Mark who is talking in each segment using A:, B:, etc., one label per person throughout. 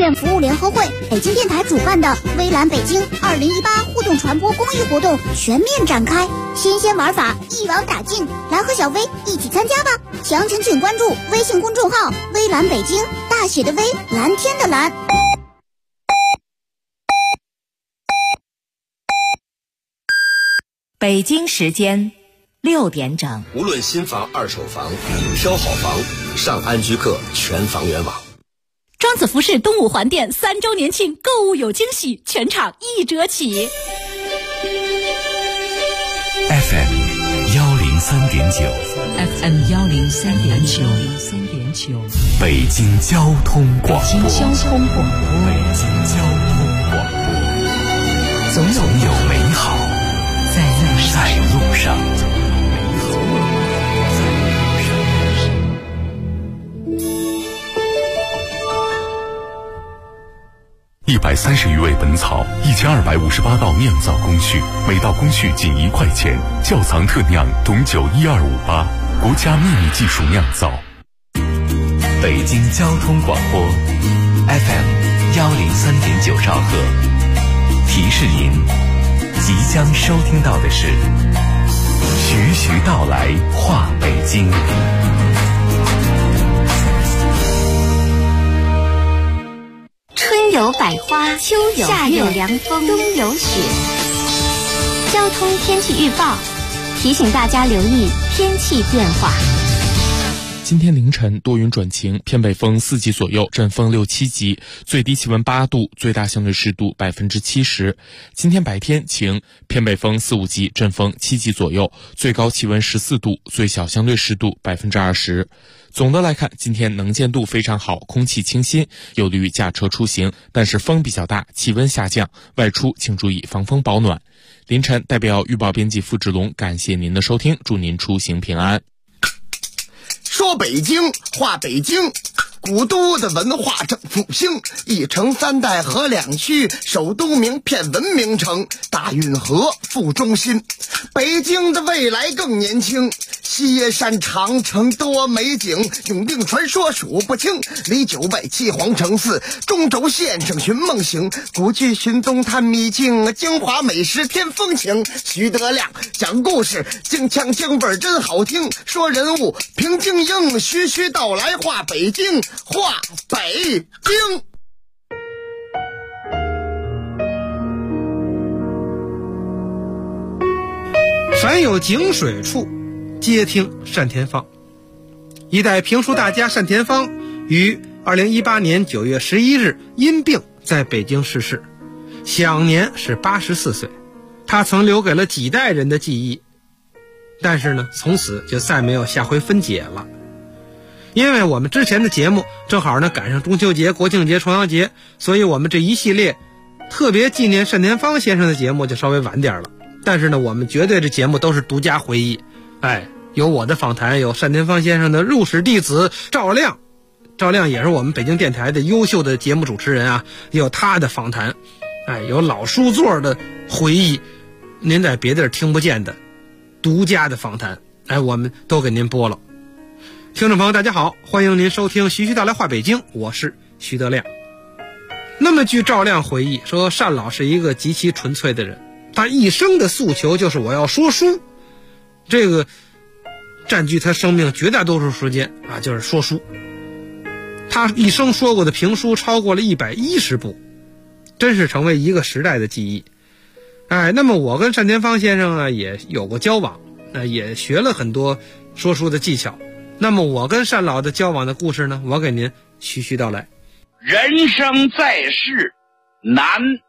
A: 院服务联合会、北京电台主办的微蓝北京2018互动传播公益活动全面展开，新鲜玩法一网打尽，来和小薇一起参加吧！详情请关注微信公众号微蓝北京，大写的微，蓝天的蓝。
B: 北京时间6点整，
C: 无论新房、二手房，挑好房，上安居客全房源网。
B: 庄子服饰东五环店3周年庆，购物有惊喜，全场1折起。
D: FM 103.9
B: FM 103.9
D: 北京交通广播。总有美好在路上。130余味本草，1258道酿造工序，每道工序仅1块钱。窖藏特酿董酒12588，国家秘密技术酿造。北京交通广播 FM 103.9兆赫。提示您，即将收听到的是徐徐道来话北京。
E: 春有百花，秋有夏有凉风，冬有雪。交通天气预报提醒大家留意天气变化。
F: 今天凌晨多云转晴，偏北风4级左右，阵风6、7级，最低气温8度，最大相对湿度70%。今天白天晴，偏北风4、5级，阵风7级左右，最高气温14度，最小相对湿度20%。总的来看，今天能见度非常好，空气清新，有利于驾车出行，但是风比较大，气温下降，外出请注意防风保暖。凌晨代表预报编辑付志龙感谢您的收听，祝您出行平安。
G: 说北京话北京，古都的文化正复兴，一城3代河2区，首都名片文明城，大运河副中心。北京的未来更年轻，西耶山长城多美景，永定传说数不清，离9外7皇城4，中轴线上寻梦行，古剧寻踪探秘境，京华美食添风情。徐德亮讲故事，京腔京味真好听，说人物评京英，徐徐道来话北京，话北京。
H: 凡有井水处，皆听单田芳。一代评书大家单田芳于2018年9月11日因病在北京逝世，享年是84岁。他曾留给了几代人的记忆，但是呢，从此就再没有下回分解了。因为我们之前的节目正好呢赶上中秋节、国庆节、重阳节，所以我们这一系列特别纪念单田芳先生的节目就稍微晚点了。但是呢，我们绝对这节目都是独家回忆，有我的访谈，有单田芳先生的入室弟子赵亮，赵亮也是我们北京电台的优秀的节目主持人啊，也有他的访谈，有老书座的回忆，您在别地儿听不见的独家的访谈，我们都给您播了。听众朋友大家好，欢迎您收听徐徐道来话北京，我是徐德亮。那么据赵亮回忆说，单老是一个极其纯粹的人，他一生的诉求就是我要说书，这个占据他生命绝大多数时间就是说书。他一生说过的评书超过了110部，真是成为一个时代的记忆。那么我跟单田芳先生也有过交往，也学了很多说书的技巧。那么我跟单老的交往的故事呢，我给您徐徐道来。
I: 人生在世，难。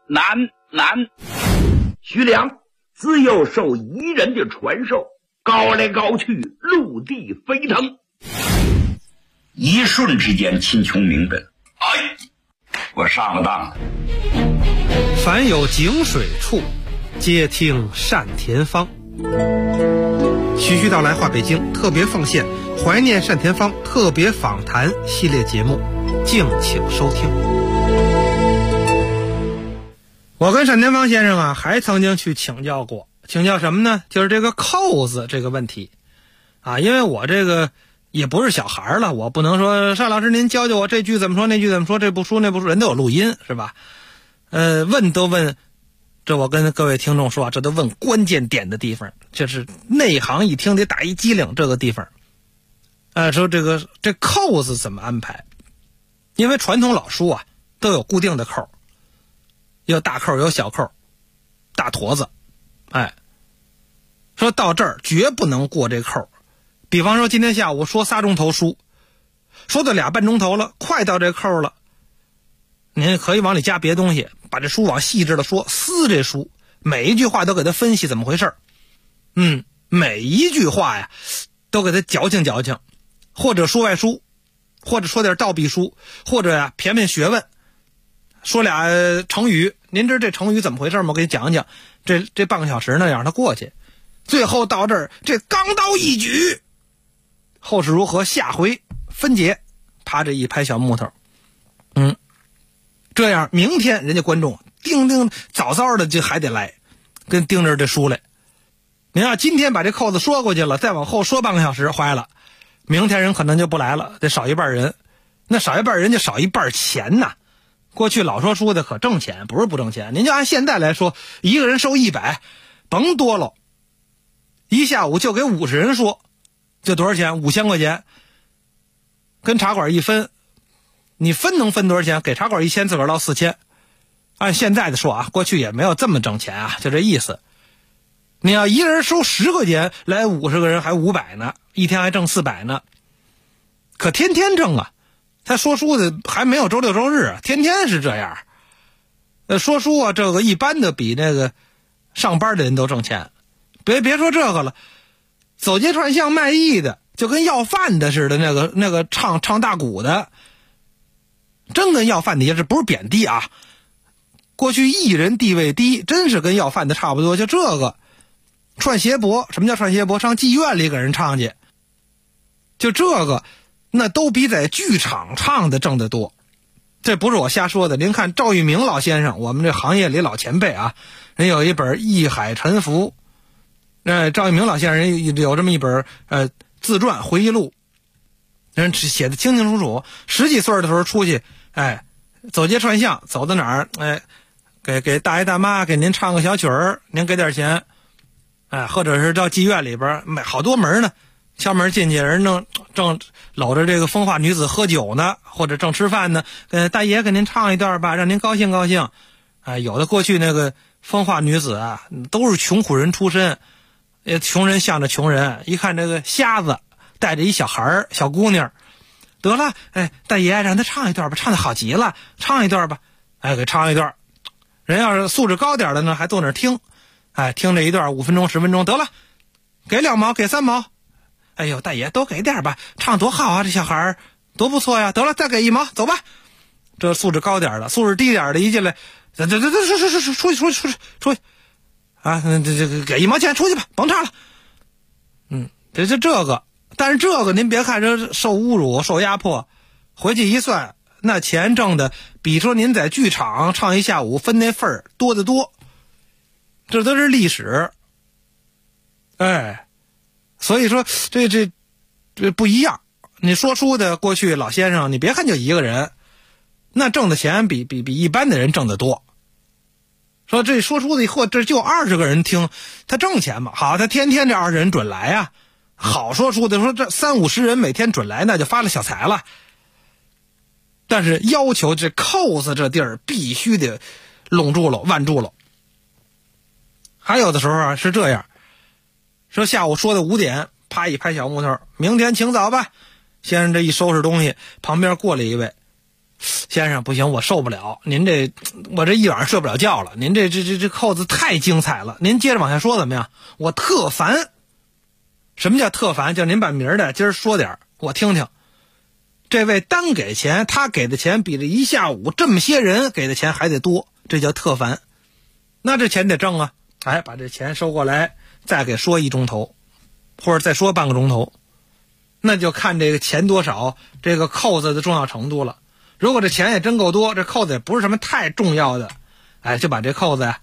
I: 徐良自幼受彝人的传授，高来高去，陆地飞腾，一瞬之间秦琼明白了，我上了当了。
H: 凡有井水处，皆听单田芳。徐徐道来话北京特别奉献怀念单田芳特别访谈系列节目，敬请收听。我跟单田芳先生还曾经去请教过，请教什么呢？就是这个扣子这个问题因为我这个也不是小孩了，我不能说单老师您教教我这句怎么说那句怎么说，这不说那不说，人都有录音是吧？问都问，这我跟各位听众说啊，这都问关键点的地方，就是内行一听得打一激灵这个地方。说这扣子怎么安排？因为传统老书啊都有固定的扣，有大扣有小扣，大坨子。说到这儿绝不能过这扣。比方说今天下午说3钟头书，说到2半钟头了，快到这扣了，您可以往里加别东西，把这书往细致的说，撕这书，每一句话都给他分析怎么回事每一句话呀都给他矫情矫情，或者说外书，或者说点倒笔书，或者呀偏学问，说俩成语，您知道这成语怎么回事吗？我给你讲讲。这半个小时呢让他过去，最后到这儿这钢刀一举，后事如何下回分解。啪这一拍小木头，这样明天人家观众叮叮早早的就还得来跟盯着这书来。您要今天把这扣子说过去了，再往后说半个小时坏了，明天人可能就不来了，得少一半人。那少一半人就少一半钱呐。过去老说书的可挣钱，不是不挣钱。您就按现在来说，一个人收100，甭多了，一下午就给50人说，就多少钱？5000块钱。跟茶馆一分，你分能分多少钱？给茶馆1000，自个儿捞4000。按现在的说啊，过去也没有这么挣钱啊，就这意思。你要一个人收10块钱，来50个人还500呢，一天还挣400呢。可天天挣啊！他说书的还没有周六周日啊，天天是这样。说书啊，这个一般的比那个上班的人都挣钱。别说这个了，走街串巷卖艺的，就跟要饭的似的，那个唱大鼓的，真跟要饭的也是不是贬低啊。过去艺人地位低，真是跟要饭的差不多。就这个串鞋脖，什么叫串鞋脖？上妓院里给人唱去，就这个那都比在剧场唱的挣得多。这不是我瞎说的，您看赵玉明老先生，我们这行业里老前辈啊，人有一本《艺海沉浮》，赵玉明老先生有这么一本自传回忆录，人写的清清楚楚。10几岁的时候出去，走街串巷，走到哪儿，给大爷大妈给您唱个小曲儿，您给点钱，或者是到妓院里边买好多门呢，敲门进去，人正搂着这个风化女子喝酒呢，或者正吃饭呢，大爷给您唱一段吧，让您高兴高兴。有的过去那个风化女子啊，都是穷苦人出身，穷人向着穷人，一看这个瞎子带着一小孩小姑娘，得了，大爷让他唱一段吧，唱的好极了，唱一段吧，给唱一段。人要是素质高点的呢，还坐那儿听，听这一段5分钟10分钟，得了，给2毛给3毛。哎呦，大爷多给点吧，唱多好啊，这小孩多不错呀，得了，再给1毛，走吧。这素质高点的，素质低点的一进来，出去啊，这给1毛钱出去吧，甭唱了。这个，但是这个您别看这受侮辱受压迫，回去一算，那钱挣的比说您在剧场唱一下午分那份儿多得多。这都是历史。所以说这不一样。你说书的过去老先生，你别看就一个人，那挣的钱比一般的人挣得多。说这说书的或这就20个人听，他挣钱嘛。好，他天天这20人准来啊。好说书的说这30-50人每天准来，那就发了小财了。但是要求这扣子这地儿必须得拢住了腕住了。还有的时候啊是这样，说下午说的5点，啪一拍小木头，明天请早吧。先生这一收拾东西，旁边过来一位，先生不行，我受不了，您我这一晚上睡不了觉了，您这扣子太精彩了，您接着往下说怎么样？我特烦。什么叫特烦？叫您把明儿的今儿说点我听听。这位单给钱，他给的钱比这一下午这么些人给的钱还得多，这叫特烦。那这钱得挣啊，把这钱收过来，再给说1钟头，或者再说半个钟头，那就看这个钱多少，这个扣子的重要程度了。如果这钱也真够多，这扣子也不是什么太重要的，就把这扣子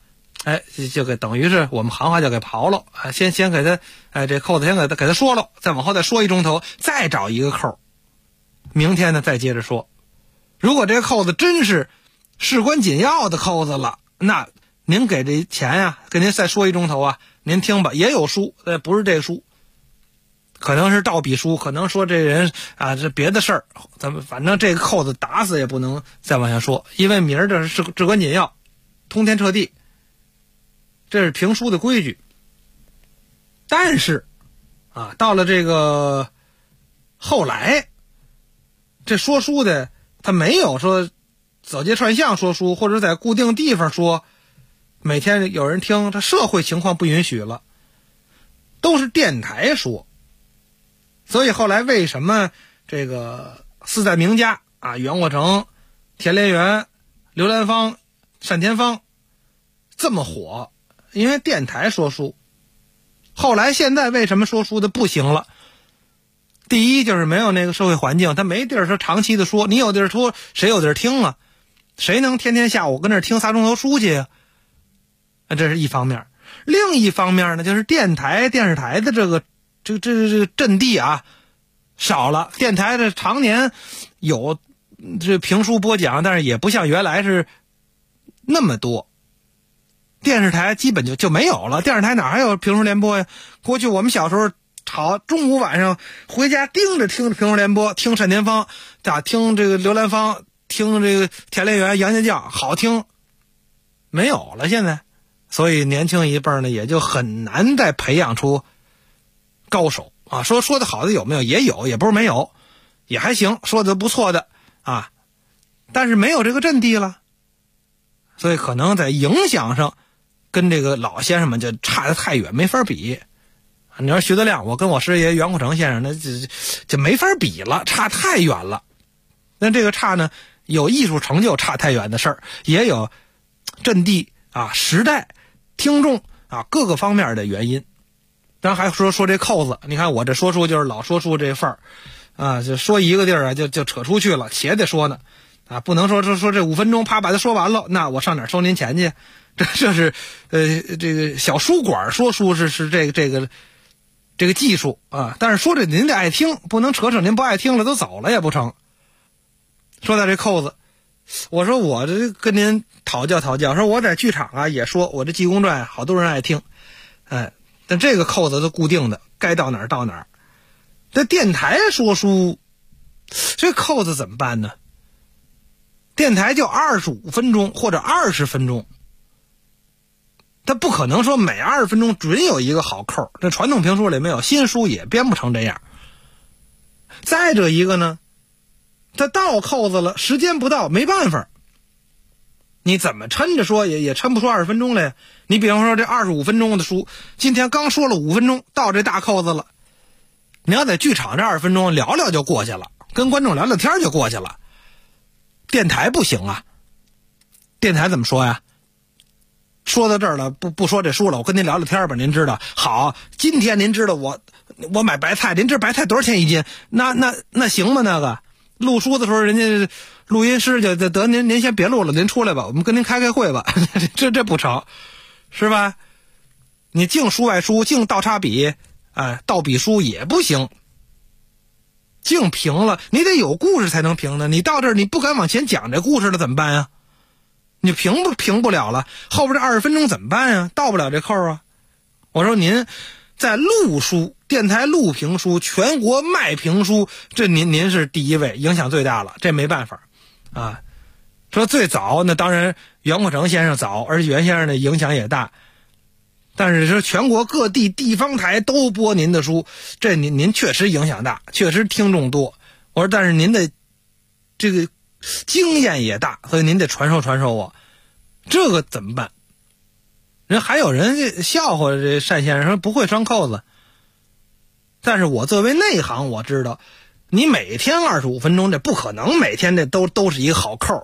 H: 就给等于是我们行话就给刨了啊，先给他这扣子先给他说了，再往后再说1钟头，再找一个扣，明天呢再接着说。如果这个扣子真是事关紧要的扣子了，那您给这钱呀，跟您再说1钟头啊，您听吧，也有书，不是这书，可能是盗笔书，可能说这人啊这别的事儿，咱们反正这个扣子打死也不能再往下说，因为明儿这是至关紧要，通天彻地，这是评书的规矩。但是啊，到了这个后来，这说书的他没有说走街串巷说书，或者在固定地方说，每天有人听，这社会情况不允许了，都是电台说。所以后来为什么这个4代名家啊，袁阔成、田连元、刘兰芳、单田芳这么火？因为电台说书。后来现在为什么说书的不行了？第一就是没有那个社会环境，他没地儿说长期的说，你有地儿说，谁有地儿听啊？谁能天天下午跟那儿听3钟头书去啊？这是一方面。另一方面呢，就是电视台的这个阵地啊少了。电台的常年有这评书播讲，但是也不像原来是那么多。电视台基本就没有了，电视台哪还有评书联播呀？过去我们小时候中午晚上回家盯着听评书联播，听单田芳，听这个刘兰芳，听这个田连元、杨家将，好听。没有了现在，所以年轻一辈呢也就很难再培养出高手啊。说的好的有没有？也有，也不是没有，也还行，说的不错的啊，但是没有这个阵地了，所以可能在影响上跟这个老先生们就差得太远，没法比。你说徐德亮，我跟我师爷袁阔成先生，那就没法比了，差太远了。那这个差呢，有艺术成就差太远的事儿，也有阵地啊、时代、听众啊各个方面的原因。咱还说这扣子，你看我这说书就是老说书这份儿啊，就说一个地儿啊就扯出去了，且得说呢啊，不能说这5分钟啪把它说完了，那我上哪儿收您钱去？这是这个小书馆说书是这个技术啊，但是说这您得爱听，不能扯您不爱听了都走了也不成。说到这扣子，我说我这跟您讨教，说我在剧场啊也说我这《济公传》好多人爱听，但这个扣子都固定的，该到哪儿到哪儿。这电台说书，这扣子怎么办呢？电台就25分钟或者20分钟，他不可能说每20分钟准有一个好扣，这传统评书里没有，新书也编不成这样。再者一个呢，他到扣子了，时间不到，没办法，你怎么抻着说也抻不出20分钟来。你比方说这25分钟的书，今天刚说了5分钟，到这大扣子了，你要在剧场这20分钟聊聊就过去了，跟观众聊聊天就过去了。电台不行啊，电台怎么说呀？说到这儿了，不说这书了，我跟您聊聊天吧。您知道，好，今天您知道我买白菜，您知道白菜多少钱1斤？那行吗？那个录书的时候，人家录音师就得您先别录了，您出来吧，我们跟您开会吧。这不成，是吧？你净书外书，净倒插笔，倒笔书也不行。净评了，你得有故事才能评呢。你到这儿你不敢往前讲这故事了，怎么办呀？你评不了了，后边这20分钟怎么办呀？到不了这扣啊！我说您在录书，电台录评书，全国卖评书，这您是第一位，影响最大了，这没办法啊。说最早那当然袁阔成先生早，而且袁先生的影响也大。但是说全国各地地方台都播您的书，这您确实影响大，确实听众多。我说但是您的这个经验也大，所以您得传授我，这个怎么办？人还有人笑话这单先生说不会拴扣子，但是我作为内行我知道，你每天25分钟，这不可能每天这都是一个好扣。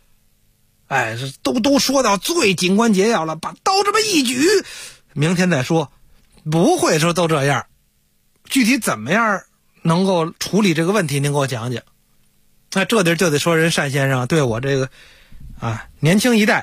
H: 都说到最紧关节要了，把刀这么一举，明天再说，不会说都这样。具体怎么样能够处理这个问题，您给我讲讲。那这就得说人单先生对我这个年轻一代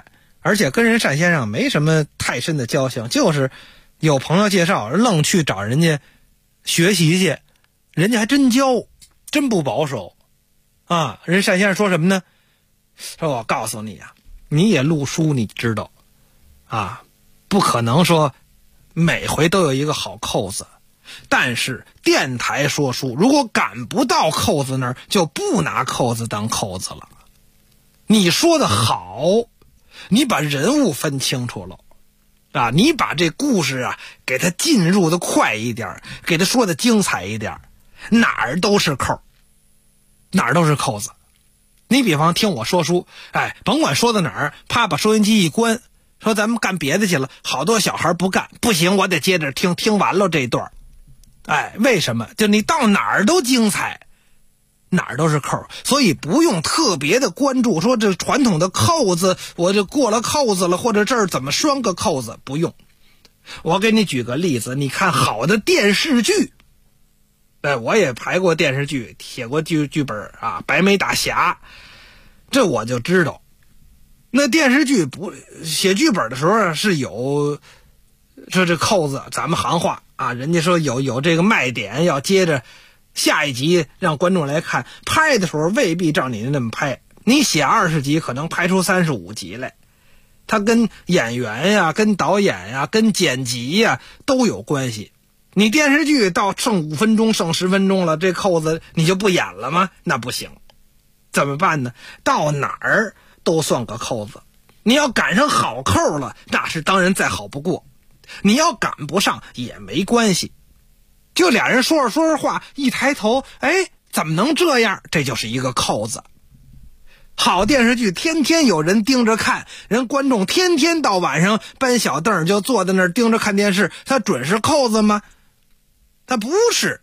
H: 而且跟人单先生没什么太深的交情，就是有朋友介绍，愣去找人家学习去，人家还真教，真不保守啊。人单先生说什么呢？说我告诉你啊，你也录书，你知道啊，不可能说每回都有一个好扣子，但是电台说书如果赶不到扣子那儿，就不拿扣子当扣子了。你说的好，你把人物分清楚了啊，你把这故事啊给它进入的快一点，给它说的精彩一点，哪儿都是扣，哪儿都是扣子。你比方听我说书，甭管说到哪儿，啪把收音机一关，说咱们干别的去了，好多小孩不干，不行，我得接着听，听完了这一段。为什么？就你到哪儿都精彩，哪儿都是扣，所以不用特别的关注说这传统的扣子我就过了扣子了，或者这儿怎么拴个扣子，不用。我给你举个例子，你看好的电视剧，我也排过电视剧，写过剧本啊，白眉大侠，这我就知道。那电视剧不写剧本的时候是有这扣子，咱们行话啊，人家说有这个卖点，要接着下一集让观众来看，拍的时候未必照你那么拍，你写20集可能拍出35集来，它跟演员呀、跟导演呀、跟剪辑呀都有关系。你电视剧到剩5分钟剩10分钟了，这扣子你就不演了吗？那不行，怎么办呢？到哪儿都算个扣子，你要赶上好扣了，那是当然再好不过，你要赶不上也没关系，就俩人说着话，一抬头，怎么能这样？这就是一个扣子。好电视剧天天有人盯着看，人观众天天到晚上搬小凳就坐在那儿盯着看电视，它准是扣子吗？它不是。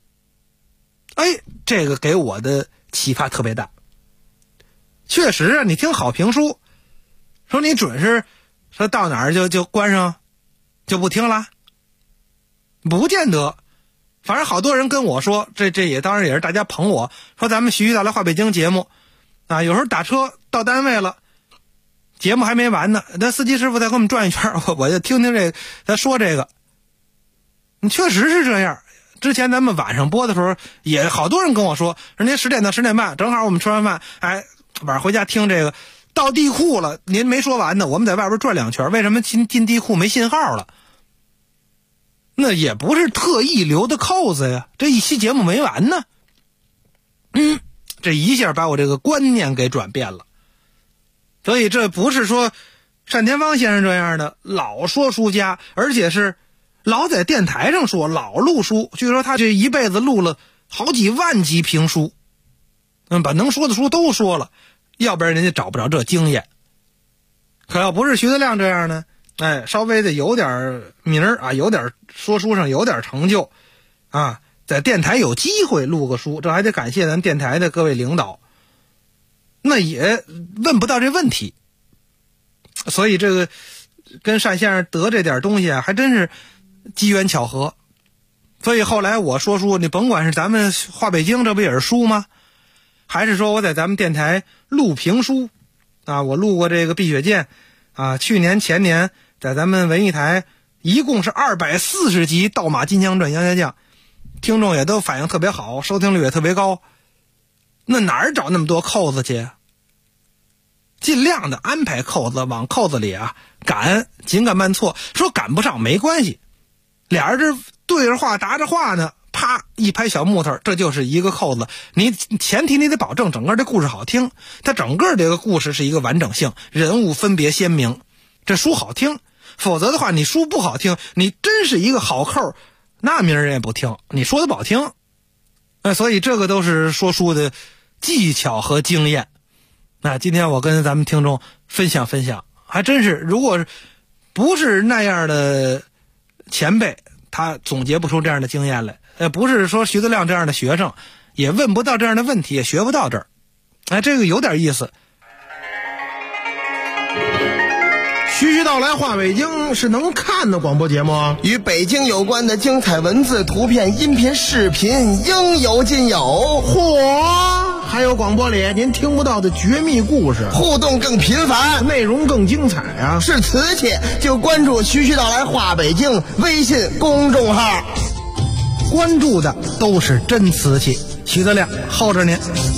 H: 这个给我的启发特别大。确实啊，你听好评书，说你准是说到哪儿就关上就不听了，不见得。反正好多人跟我说，这也当然也是大家捧我，说咱们徐徐道来话北京节目啊，有时候打车到单位了，节目还没完呢，那司机师傅再给我们转一圈，我就听听这他说这个。你确实是这样，之前咱们晚上播的时候也好多人跟我说，人家10点到10点半正好我们吃完饭，晚上回家听这个，到地库了您没说完呢，我们在外边转2圈，为什么进地库没信号了？那也不是特意留的扣子呀，这一期节目没完呢。这一下把我这个观念给转变了。所以这不是说单田芳先生这样的老说书家，而且是老在电台上说，老录书，据说他这一辈子录了好几万集评书，把能说的书都说了，要不然人家找不着这经验。可要不是徐德亮这样呢，稍微的有点名啊，有点说书上有点成就啊，在电台有机会录个书，这还得感谢咱电台的各位领导，那也问不到这问题。所以这个跟单先生得这点东西啊，还真是机缘巧合。所以后来我说书，你甭管是咱们话北京这不也是书吗？还是说我在咱们电台录评书啊，我录过这个碧血剑啊，去年前年在咱们文艺台一共是240集《盗马金枪传》杨家将，听众也都反应特别好，收听率也特别高。那哪儿找那么多扣子去？尽量的安排扣子往扣子里啊赶，紧赶慢错，说赶不上没关系，俩人这对着话答着话呢，啪一拍小木头，这就是一个扣子。你前提你得保证整个这故事好听，它整个这个故事是一个完整性，人物分别鲜明，这书好听。否则的话你书不好听，你真是一个好扣，那名人也不听，你说的不好听。所以这个都是说书的技巧和经验。那今天我跟咱们听众分享分享，还真是如果不是那样的前辈，他总结不出这样的经验来，不是说徐德亮这样的学生也问不到这样的问题，也学不到这儿。这个有点意思。
J: 徐徐道来话北京是能看的广播节目，
G: 与北京有关的精彩文字、图片、音频、视频应有尽有。
J: 嚯， 还有广播里您听不到的绝密故事，
G: 互动更频繁，
J: 内容更精彩啊！
G: 是瓷器就关注徐徐道来话北京微信公众号，
J: 关注的都是真瓷器。徐德亮候着您。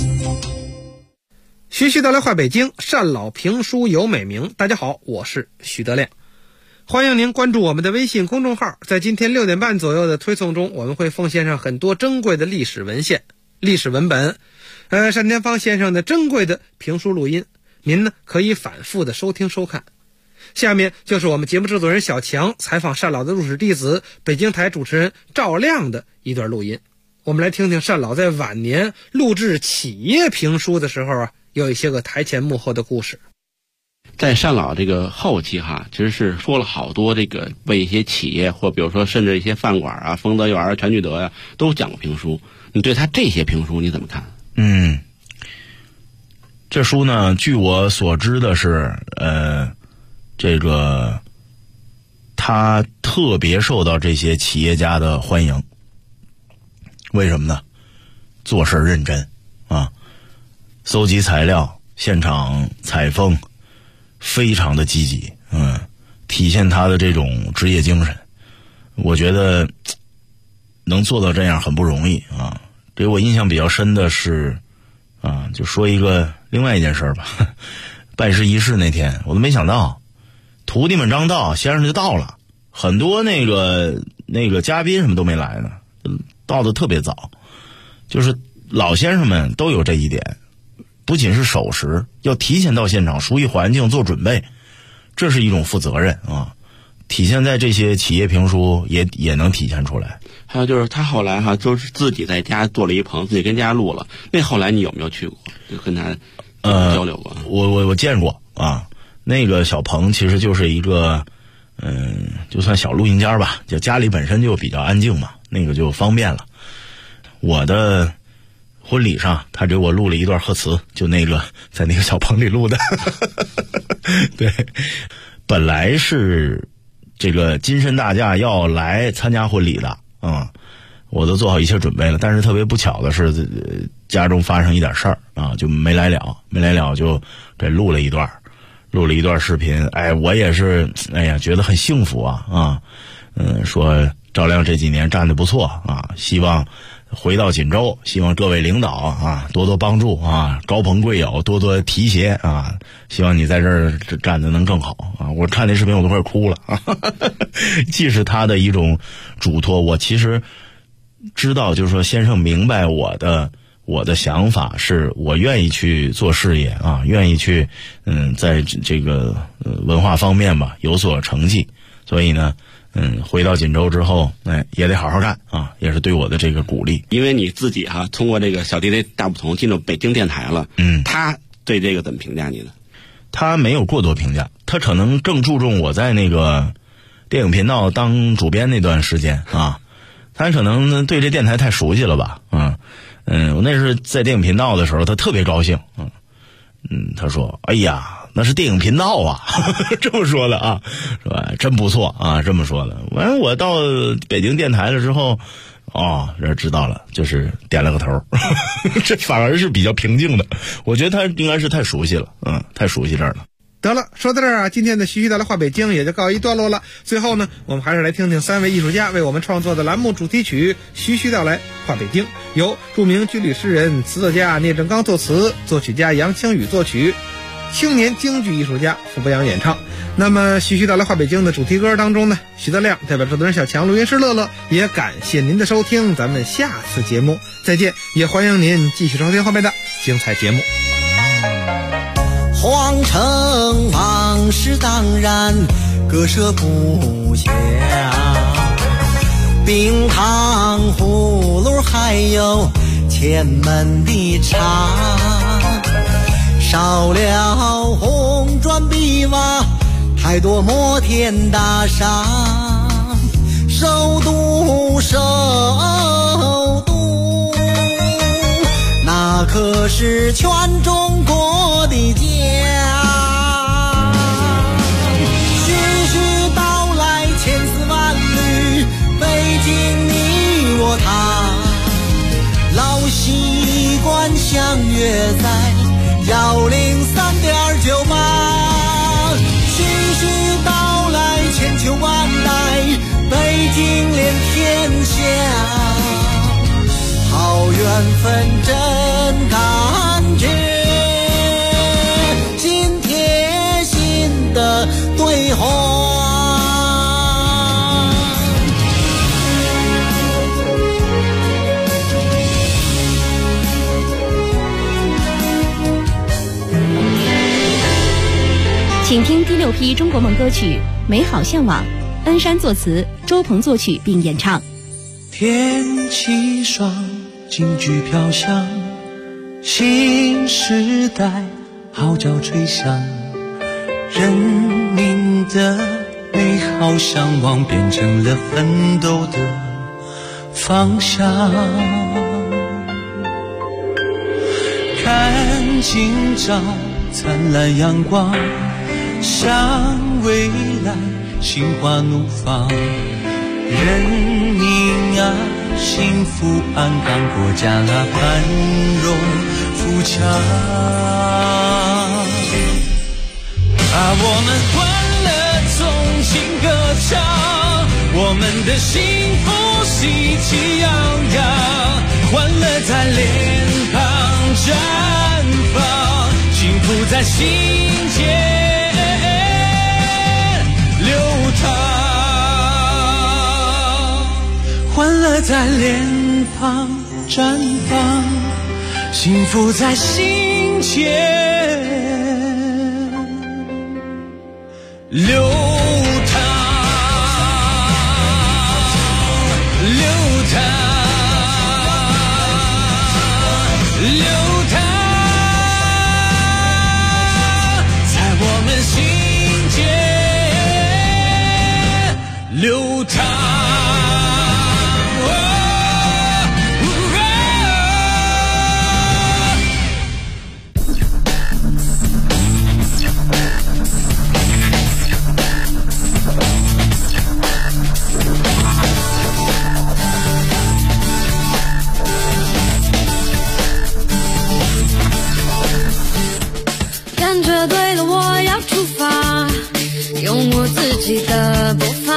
H: 徐徐道来话北京，单老评书有美名。大家好，我是徐德亮，欢迎您关注我们的微信公众号。在今天6点半左右的推送中，我们会奉献上很多珍贵的历史文献、历史文本，单田芳先生的珍贵的评书录音，您呢可以反复的收听收看。下面就是我们节目制作人小强采访单老的入室弟子北京台主持人赵亮的一段录音。我们来听听单老在晚年录制企业评书的时候有一些个台前幕后的故事。
K: 在单老这个后期其实是说了好多这个为一些企业或比如说甚至一些饭馆丰德园全聚德都讲过评书。你对他这些评书你怎么看？
L: 这书呢，据我所知的是这个他特别受到这些企业家的欢迎。为什么呢？做事认真搜集材料，现场采风，非常的积极，体现他的这种职业精神。我觉得能做到这样很不容易啊。给我印象比较深的是就说另外一件事吧。拜师仪式那天，我都没想到徒弟们刚到，先生就到了，很多那个嘉宾什么都没来呢，到的特别早。就是老先生们都有这一点，不仅是守时，要提前到现场，熟悉环境，做准备，这是一种负责任体现在这些企业评书也能体现出来。
K: 还有就是他后来就是自己在家做了一棚，自己跟家录了。那后来你有没有去过？就跟他交流过？
L: 我见过那个小棚其实就是一个就算小录音间吧，就家里本身就比较安静嘛，那个就方便了。我的婚礼上他给我录了一段贺词，就在那个小棚里录的。对，本来是这个金身大驾要来参加婚礼的我都做好一切准备了，但是特别不巧的是家中发生一点事儿就没来了就给录了一段视频。我也是觉得很幸福说赵亮这几年干得不错希望回到锦州，希望各位领导多多帮助高朋贵友多多提携希望你在这儿干得能更好我看那视频我都快哭了既是他的一种嘱托，我其实知道就是说先生明白我的想法，是我愿意去做事业愿意去在这个文化方面吧有所成绩，所以呢回到锦州之后也得好好干也是对我的这个鼓励。
K: 因为你自己通过这个小弟弟大不同进入北京电台了，他对这个怎么评价你呢？
L: 他没有过多评价，他可能更注重我在那个电影频道当主编那段时间他可能对这电台太熟悉了吧我那是在电影频道的时候，他特别高兴他说哎呀那是电影频道这么说的是吧？真不错这么说的。完了我到北京电台了之后这知道了，就是点了个头这反而是比较平静的。我觉得他应该是太熟悉了太熟悉这儿了。
H: 得了，说到这儿今天的徐徐道来话北京也就告一段落了。最后呢，我们还是来听听3位艺术家为我们创作的栏目主题曲《徐徐道来话北京》，由著名军旅诗人、词作家聂正刚作词，作曲家杨清宇作曲，青年京剧艺术家傅博洋演唱。那么徐徐道来话北京的主题歌当中呢，徐德亮代表制作人小强、录音师乐乐，也感谢您的收听，咱们下次节目再见，也欢迎您继续收听后面的精彩节目。
M: 皇城往事当然割舍不下，冰糖葫芦还有前门的茶，少了红砖碧瓦，太多摩天大厦，首都那可是全中国的家。徐徐道来千丝万缕，北京你我他，老习惯相约分真感觉，心贴心的对话。
B: 请听第6批中国梦歌曲《美好向往》，恩山作词，周鹏作曲并演唱。
N: 天气爽，京剧飘香，新时代号角吹响，人民的美好向往变成了奋斗的方向。看今朝灿烂阳光，向未来心花怒放，人民啊幸福安康，国家啊繁荣富强。我们欢乐纵情歌唱，我们的幸福喜气洋洋，欢乐在脸庞绽放，幸福在心间流淌，欢乐在脸庞绽放，幸福在心间流淌，流淌，流淌，在我们心间流淌。
O: 感觉对了，我要出发，用我自己的步伐，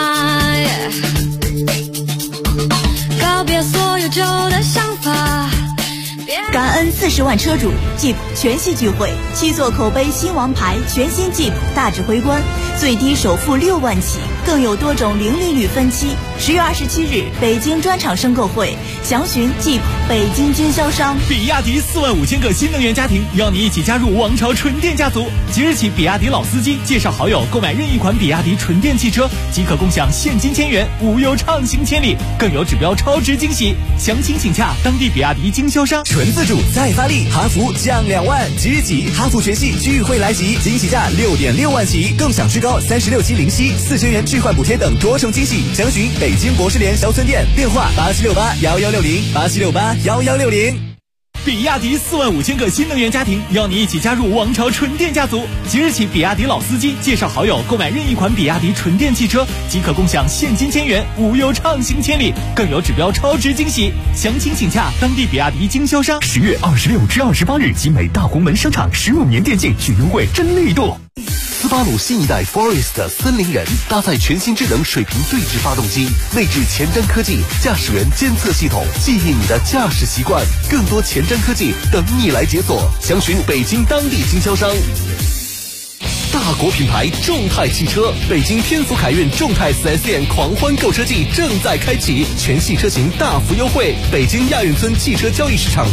O: 告别所有旧的想法。
P: 感恩40万车主 Jeep 全系聚会，7座口碑新王牌全新 Jeep 大指挥官，最低首付6万起，更有多种零利率分期。10月27日北京专场申购会，详询 Jeep 北京经销商。
Q: 比亚迪45000个新能源家庭，邀你一起加入王朝纯电家族。即日起，比亚迪老司机介绍好友购买任意款比亚迪纯电汽车，即可共享现金1000元，无忧畅行千里，更有指标超值惊喜。详情请洽当地比亚迪经销商。
R: 纯自主再发力，哈弗降2万，即日起哈弗全系聚会来袭，惊喜价6.6万起，更享最高36期零息，4000元置换补贴等多重惊喜。详询北京博士联销村店，电话87681160，87681160。
Q: 比亚迪45000个新能源家庭，邀你一起加入王朝纯电家族。即日起，比亚迪老司机介绍好友购买任意款比亚迪纯电汽车，即可共享现金1000元，无忧畅行千里，更有指标超值惊喜。详情请洽当地比亚迪经销商。
S: 10月26至28日，集美大红门商场15年电竞巨优惠真力度。
T: 斯巴鲁新一代 Forest 森林人搭载全新智能水平对置发动机，内置前瞻科技驾驶员监测系统，记忆你的驾驶习惯，更多前瞻科技等你来解锁。详询北京当地经销商。大国品牌众泰汽车，北京天府凯运众泰 4S 店狂欢购车季正在开启，全系车型大幅优惠。北京亚运村汽车交易市场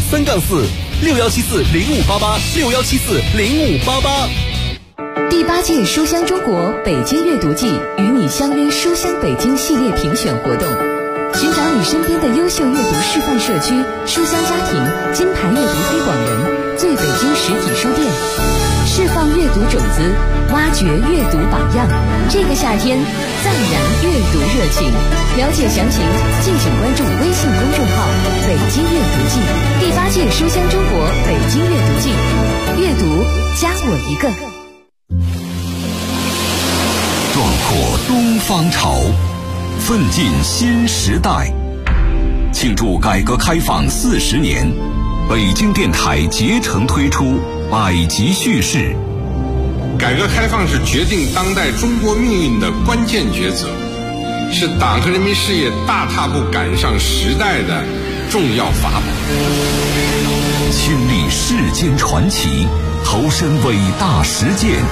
T: 3-461740588，61740588。
U: 第8届书香中国北京阅读季与你相约书香北京系列评选活动，寻找你身边的优秀阅读示范社区、书香家庭、金牌阅读推广人、最北京实体书店，释放阅读种子，挖掘阅读榜样。这个夏天赞燃阅读热情，了解详情敬请关注微信公众号北京阅读季。第8届书香中国北京阅读季，阅读加我一个。
V: 壮阔东方潮，奋进新时代。庆祝改革开放40年，北京电台竭诚推出百集叙事。
W: 改革开放是决定当代中国命运的关键抉择，是党和人民事业大踏步赶上时代的重要法宝。
V: 亲历世间传奇，投身伟大实践，